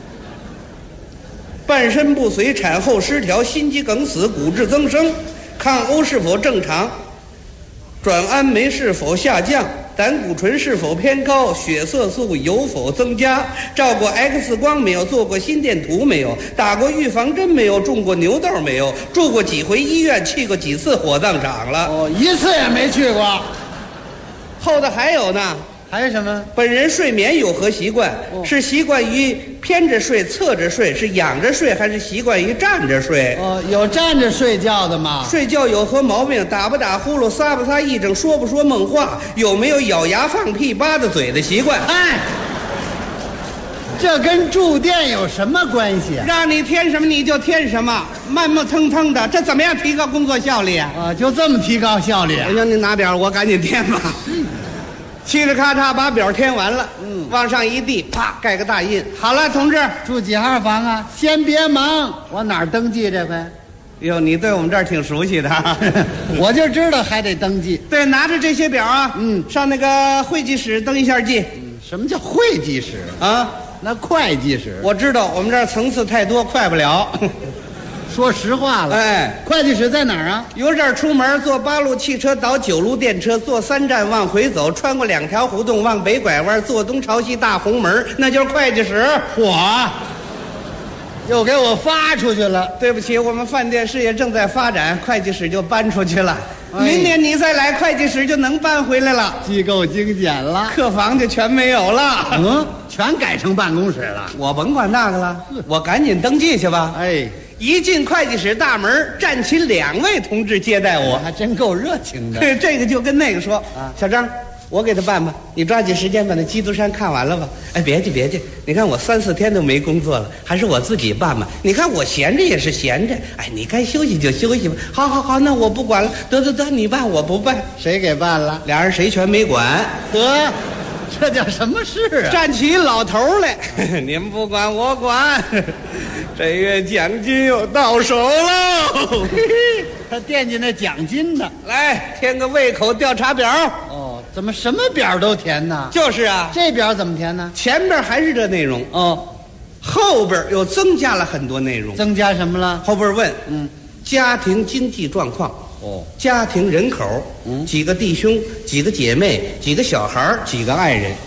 半身不遂、产后失调、心肌梗死、骨质增生、抗欧是否正常、转氨酶是否下降、胆固醇是否偏高、血色素有否增加、照过 X 光没有、做过心电图没有、打过预防针没有、种过牛痘没有、住过几回医院、去过几次火葬场了。 一次也没去过。 后头还有呢。 还有什么？ 本人睡眠有何习惯？是习惯于偏着睡、侧着睡，是仰着睡，还是习惯于站着睡？ 有站着睡觉的吗？ 睡觉有何毛病？打不打呼噜？撒不撒癔症？说不说梦话？有没有咬牙放屁、吧嗒嘴的习惯？ 哎，这跟住店有什么关系啊？ 让你填什么你就填什么，慢慢腾腾的，这怎么样提高工作效率啊？ 就这么提高效率？ 行，你拿表，我赶紧填吧。嘁哧咔嚓把表填完了，往上一递，啪，盖个大印。好了，同志， 住几号房啊？先别忙，我哪儿登记这回？ 哟，你对我们这儿挺熟悉的。 我就知道还得登记。 对，拿着这些表啊，上那个会计室登一下记。 什么叫会计室啊？ 那会计室。 我知道，我们这儿层次太多，快不了。 说实话了， 哎， 会计室在哪儿啊？ 由这儿出门，坐8路汽车倒9路电车，坐3站往回走，穿过2条胡同往北拐弯，坐东朝西大红门，那就是会计室。 我又给我发出去了。 对不起，我们饭店事业正在发展，会计室就搬出去了。明年你再来，会计室就能搬回来了。 机构精简了， 客房就全没有了。 全改成办公室了。 我甭管那个了，我赶紧登记去吧。 哎。 一进会计室大门，站起2位同志接待我， 还真够热情的。 对，这个就跟那个说小张，我给他办吧，你抓紧时间把那《基督山》看完了吧。哎，别介，你看我3、4天都没工作了，还是我自己办吧。你看我闲着也是闲着，哎，你该休息就休息吧。好，那我不管了，得，你办我不办。 谁给办了？ 俩人谁全没管。 得。这叫什么事啊？ 站起老头来，你们不管我管，这月奖金又到手喽。 他惦记那奖金呢。 来，填个胃口调查表。 怎么什么表都填呢？ 就是啊， 这表怎么填呢？ 前边还是这内容后边又增加了很多内容。 增加什么了？ 后边问家庭经济状况。家庭人口，几个弟兄，几个姐妹，几个小孩，几个爱人。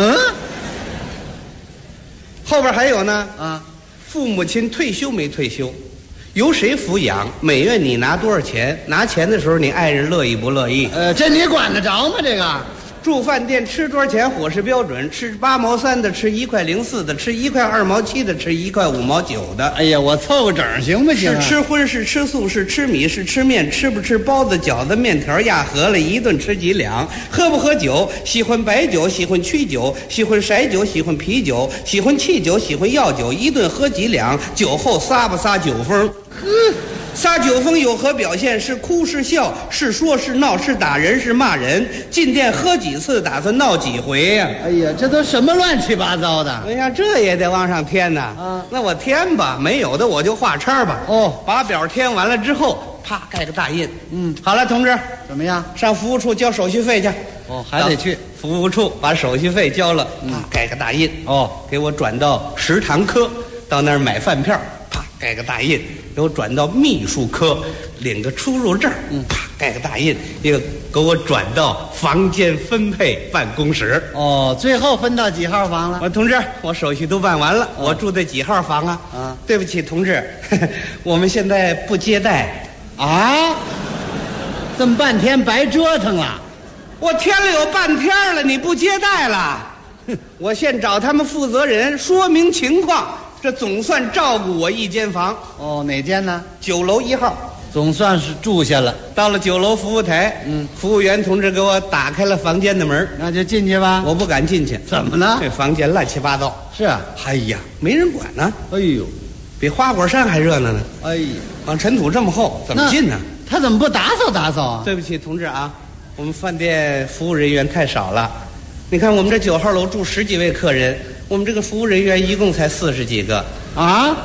后边还有呢父母亲退休没退休，由谁抚养，每月你拿多少钱，拿钱的时候你爱人乐意不乐意？ 这你管得着吗？这个住饭店吃多少钱？伙食标准：吃8毛3的，吃1块04的，吃1块2毛7的，吃1块5毛9的。 哎呀，我凑个整行不行啊？ 是吃荤是吃素是吃米是吃面，吃不吃包子饺子面条压饸饹，一顿吃几两？喝不喝酒？喜欢白酒喜欢曲酒，喜欢色酒喜欢啤酒，喜欢汽酒喜欢药酒，一顿喝几两？酒后撒不撒酒疯？撒酒疯有何表现？是哭是笑，是说是闹，是打人是骂人。进店喝几次，打算闹几回呀？ 哎呀，这都什么乱七八糟的！ 哎呀，这也得往上添呐！啊，那我添吧，没有的我就画叉吧。 哦， 把表填完了之后，啪盖个大印。好了，同志， 怎么样？ 上服务处交手续费去。 哦，还得去服务处把手续费交了，啪盖个大印。哦，给我转到食堂科，到那儿买饭票。啪盖个大印，给我转到秘书科，领个出入证。啪盖个大印，一个给我转到房间分配办公室。 哦，最后分到几号房了？ 同志，我手续都办完了，我住在几号房啊？啊，对不起，同志，我们现在不接待。 啊，这么半天白折腾了。 我添了有半天了，你不接待了？我现找他们负责人说明情况。这总算照顾我一间房。 哦，哪间呢 ？9楼1号， 总算是住下了。 到了9楼服务台，服务员同志给我打开了房间的门， 那就进去吧。 我不敢进去， 怎么呢？ 这房间乱七八糟。 是啊， 哎呀，没人管呢。 哎呦， 比花果山还热闹呢。 哎呀， 往尘土这么厚，怎么进呢？ 他怎么不打扫打扫啊？ 对不起，同志啊，我们饭店服务人员太少了。你看我们这9号楼住10几位客人，我们这个服务人员一共才40几个。 啊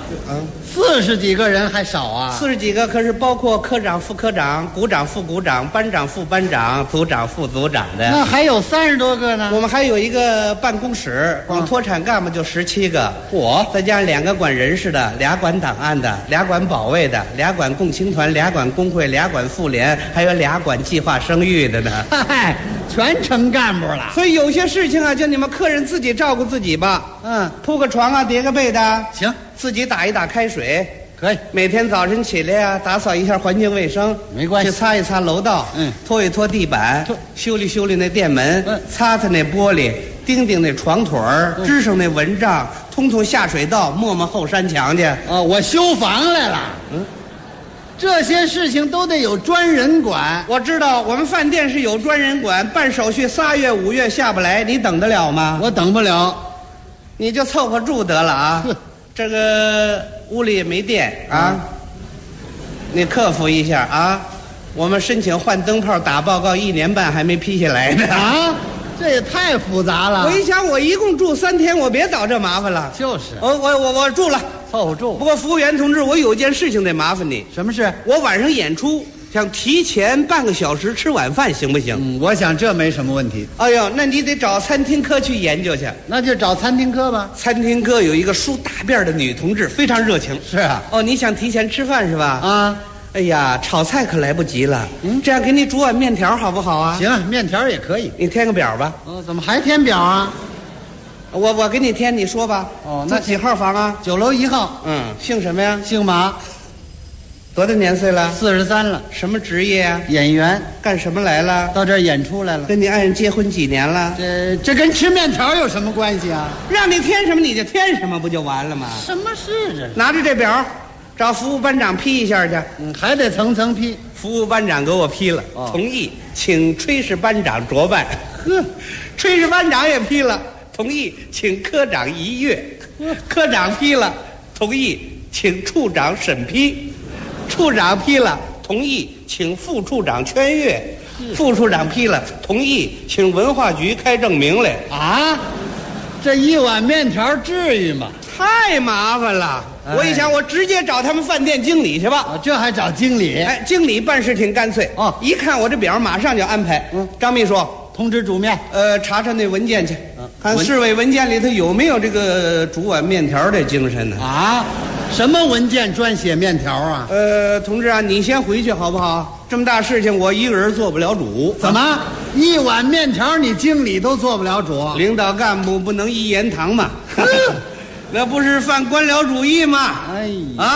，40几个人还少啊 ？40几个，可是包括科长、副科长、股长、副股长、班长、副班长、组长、副组长的。 那还有30多个呢。 我们还有一个办公室，光脱产干部就17个。嚯！再加上2个管人事的，2管档案的，2管保卫的，2管共青团，2管工会，2管妇联，还有2管计划生育的呢。 嗨，全成干部了。 所以有些事情啊，就你们客人自己照顾自己吧。铺个床啊，叠个被的， 行， 自己打一打开水， 可以。 每天早晨起来呀，打扫一下环境卫生， 没关系。 去擦一擦楼道，拖一拖地板，修理修理那店门，擦擦那玻璃，钉钉那床腿儿，支上那蚊帐，通通下水道，抹抹后山墙去。 啊，我修房来了。这些事情都得有专人管。 我知道，我们饭店是有专人管，办手续3月5月下不来，你等得了吗？ 我等不了， 你就凑合住得了啊。这个屋里也没电啊，你克服一下啊。我们申请换灯泡打报告1年半还没批下来呢。 啊，这也太复杂了。 我一想，我一共住3天，我别找这麻烦了。 就是， 我住了， 凑合住。 不过服务员同志，我有件事情得麻烦你。 什么事？ 我晚上演出，想提前半个小时吃晚饭，行不行？ 我想这没什么问题。 哎呦，那你得找餐厅科去研究去。 那就找餐厅科吧。 餐厅科有一个梳大辫的女同志，非常热情。 是啊。 哦，你想提前吃饭是吧？ 啊。 哎呀，炒菜可来不及了。这样给你煮碗面条好不好啊？ 行啊，面条也可以。 你填个表吧。 哦，怎么还填表啊？ 我给你填，你说吧。 哦，那几号房啊 ？9楼1号。 姓什么呀？ 姓马。 多大年岁了 ？43了。 什么职业啊？ 演员。 干什么来了？ 到这儿演出来了。 跟你爱人结婚几年了？ 这跟吃面条有什么关系啊？ 让你填什么你就填什么，不就完了吗？ 什么事这？ 拿着这表，找服务班长批一下去。 还得层层批。 服务班长给我批了，同意，请炊事班长酌办。炊事班长也批了，同意，请科长1阅。科长批了，同意，请处长审批。处长批了，同意，请副处长圈阅。副处长批了，同意，请文化局开证明来。 啊，这一碗面条至于吗？ 太麻烦了。我一想，我直接找他们饭店经理去吧。 这还找经理？ 哎，经理办事挺干脆。一看我这表，马上就安排。张秘书， 通知煮面。 查查那文件去，看市委文件里头有没有这个煮碗面条的精神呢？ 啊，什么文件专写面条啊？ 同志啊，你先回去好不好？这么大事情，我一个人做不了主。 怎么，一碗面条你经理都做不了主？ 领导干部不能一言堂嘛。那不是犯官僚主义吗？ 哎啊，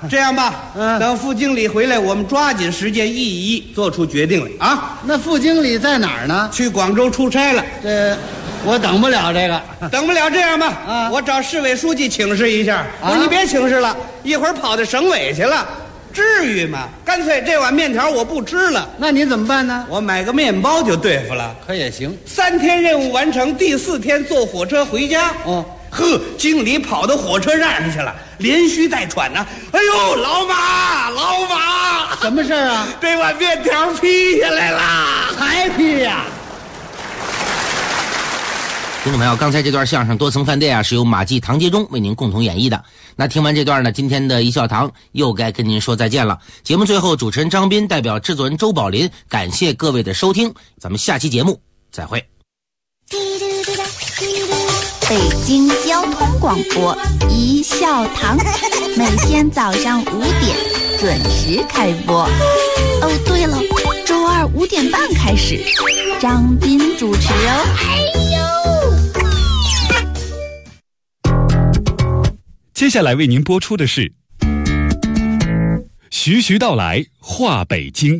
这样吧，等副经理回来，我们抓紧时间一做出决定来啊。 那副经理在哪儿呢？ 去广州出差了。 这我等不了这个， 等不了。这样吧，我找市委书记请示一下。我说你别请示了，一会儿跑到省委去了。至于吗？干脆这碗面条我不吃了。 那你怎么办呢？ 我买个面包就对付了。 可也行。 3天任务完成，第4天坐火车回家。呵，经理跑到火车站上去了，连续带喘呢。哎呦，老马， 什么事儿啊？ 这碗面条劈下来了， 还劈呀！ 听众朋友，刚才这段相声《多层饭店》啊，是由马季、唐杰忠为您共同演绎的。那听完这段呢，今天的一笑堂又该跟您说再见了。节目最后，主持人张斌代表制作人周宝林，感谢各位的收听，咱们下期节目再会。 北京交通广播一笑堂，每天早上5点准时开播。哦，对了，周二5点半开始，张斌主持哦。 接下来为您播出的是徐徐道来话北京。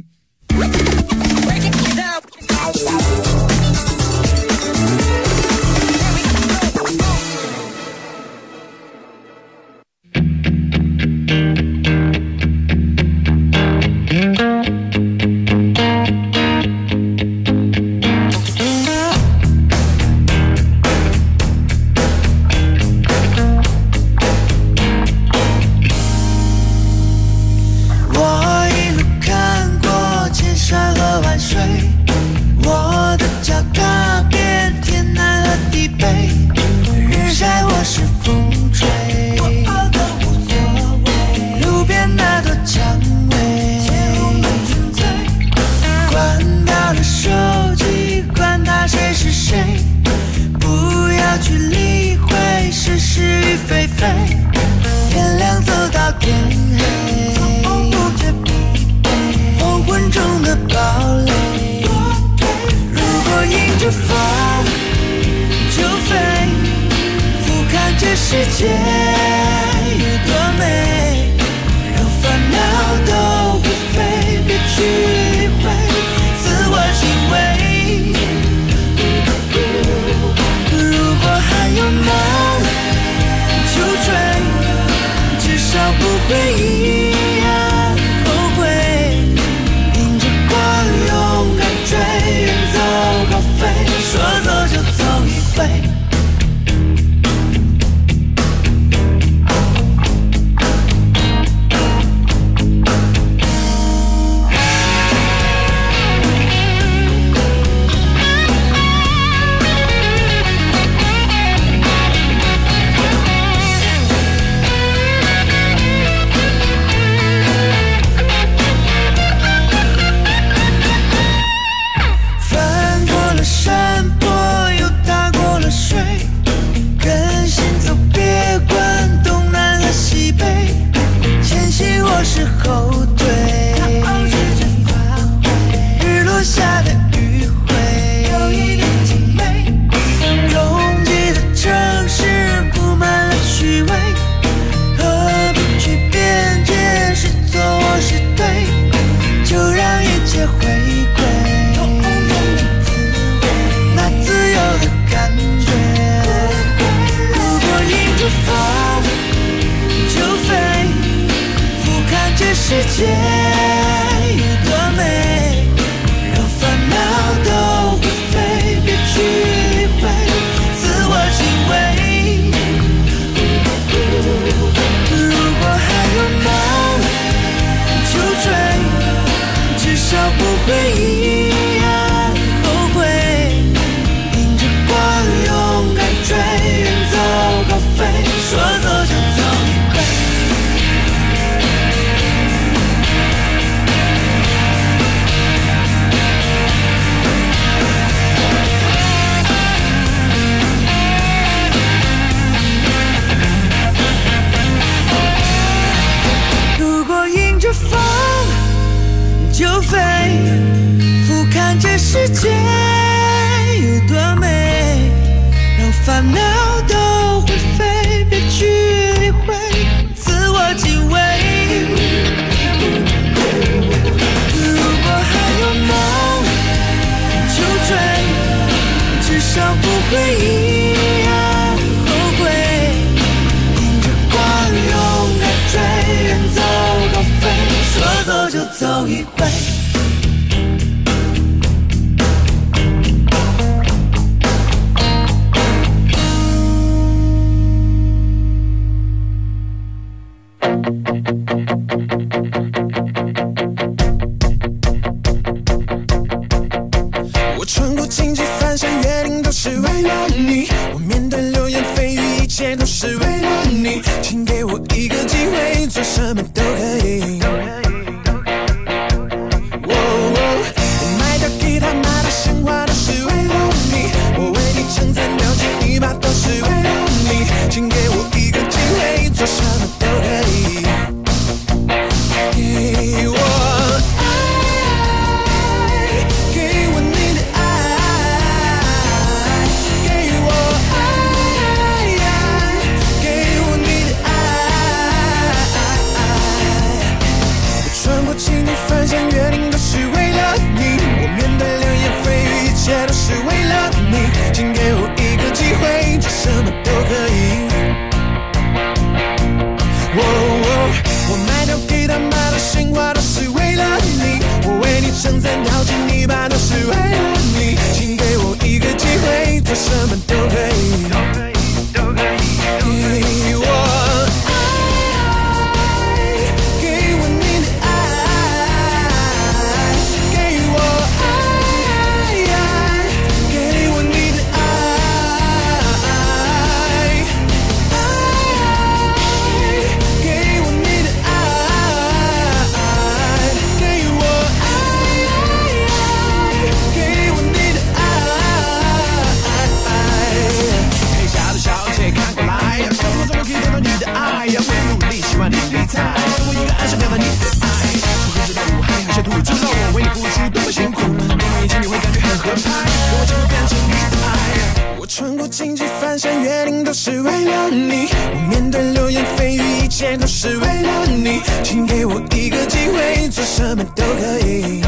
少不会依然后悔。迎着光勇敢追，远走高飞，说走就走一回。 我穿过荆棘翻山越岭都是为了你，我面对流言蜚语一切都是为了你，请给我一个机会，做什么都可以。我卖掉吉他卖到鲜花都是为了你，我为你撑伞掉进泥巴都是为了你，请给我一个机会，做什么都可以。给我翻山越岭都是为了你，我面对流言蜚语一切都是为了你，请给我一个机会，做什么都可以。我卖掉吉他卖到鲜花都是为了你，我为你撑伞掉进泥巴都是为了你，请给我一个机会，做什么都可以。给我翻山越岭都是为了你，我面对流言蜚语一切都是为了你，请给我一个机会，做什么都可以。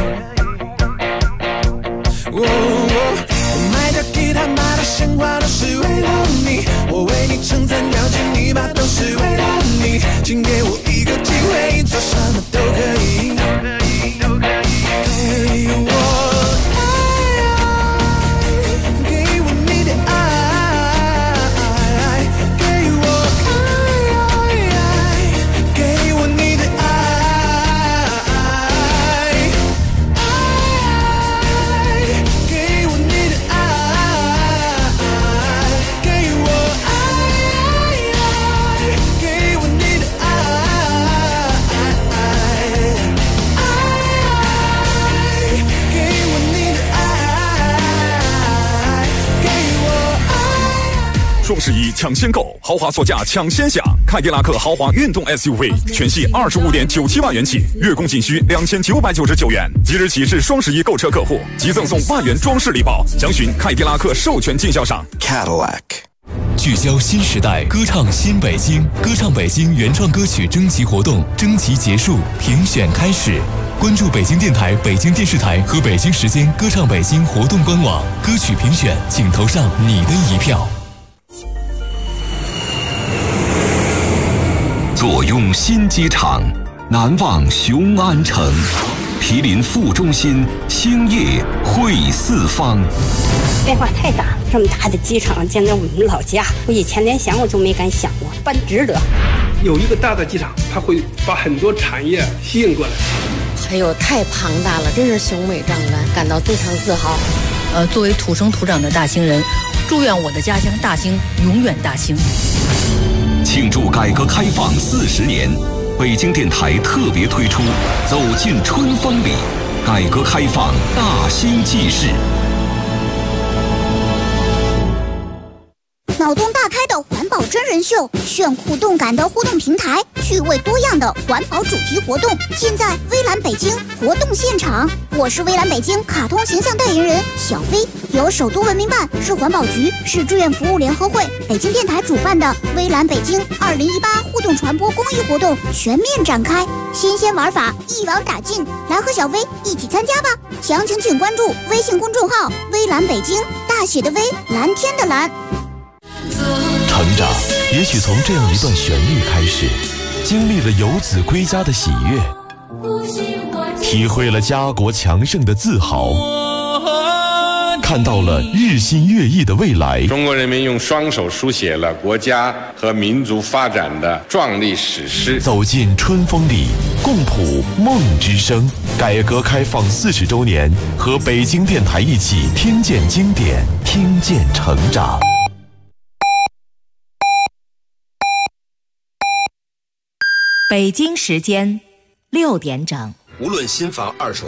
我卖掉吉他卖到鲜花都是为了你，我为你撑伞掉进泥巴都是为了你，请给我一个机会，做什么都可以。给我双11抢先购，豪华座驾抢先享，凯迪拉克豪华运动 SUV 全系25.97万元起，月供仅需2999元。即日起至双11购车客户即赠送万元装饰礼包，详询凯迪拉克授权经销商 Cadillac。 聚焦新时代，歌唱新北京，歌唱北京原创歌曲征集活动征集结束，评选开始。关注北京电台、北京电视台和北京时间歌唱北京活动官网，歌曲评选，请投上你的一票。 坐拥新机场，难忘雄安城，毗邻副中心，兴业汇四方。 变化太大了，这么大的机场，简直我们老家，我以前连想我都没敢想过，办值得。 有一个大的机场，它会把很多产业吸引过来。 哎呦，太庞大了，真是雄伟壮观，感到非常自豪。 作为土生土长的大兴人，祝愿我的家乡大兴永远大兴。 庆祝改革开放40年，北京电台特别推出《走进春风里》，改革开放大兴纪事。 脑洞大开的环保真人秀，炫酷动感的互动平台，趣味多样的环保主题活动，尽在微蓝北京活动现场。我是微蓝北京卡通形象代言人小飞，由首都文明办、市环保局、市志愿服务联合会、北京电台主办的微蓝北京2018互动传播公益活动全面展开，新鲜玩法一网打尽，来和小飞一起参加吧！详情请关注微信公众号微蓝北京，大写的微，蓝天的蓝。 成长也许从这样一段旋律开始，经历了游子归家的喜悦，体会了家国强盛的自豪，看到了日新月异的未来。 中国人民用双手书写了国家和民族发展的壮丽史诗。 走进春风里，共谱梦之声。改革开放40周年，和北京电台一起听见经典，听见成长。 北京时间6点整。 无论新房二手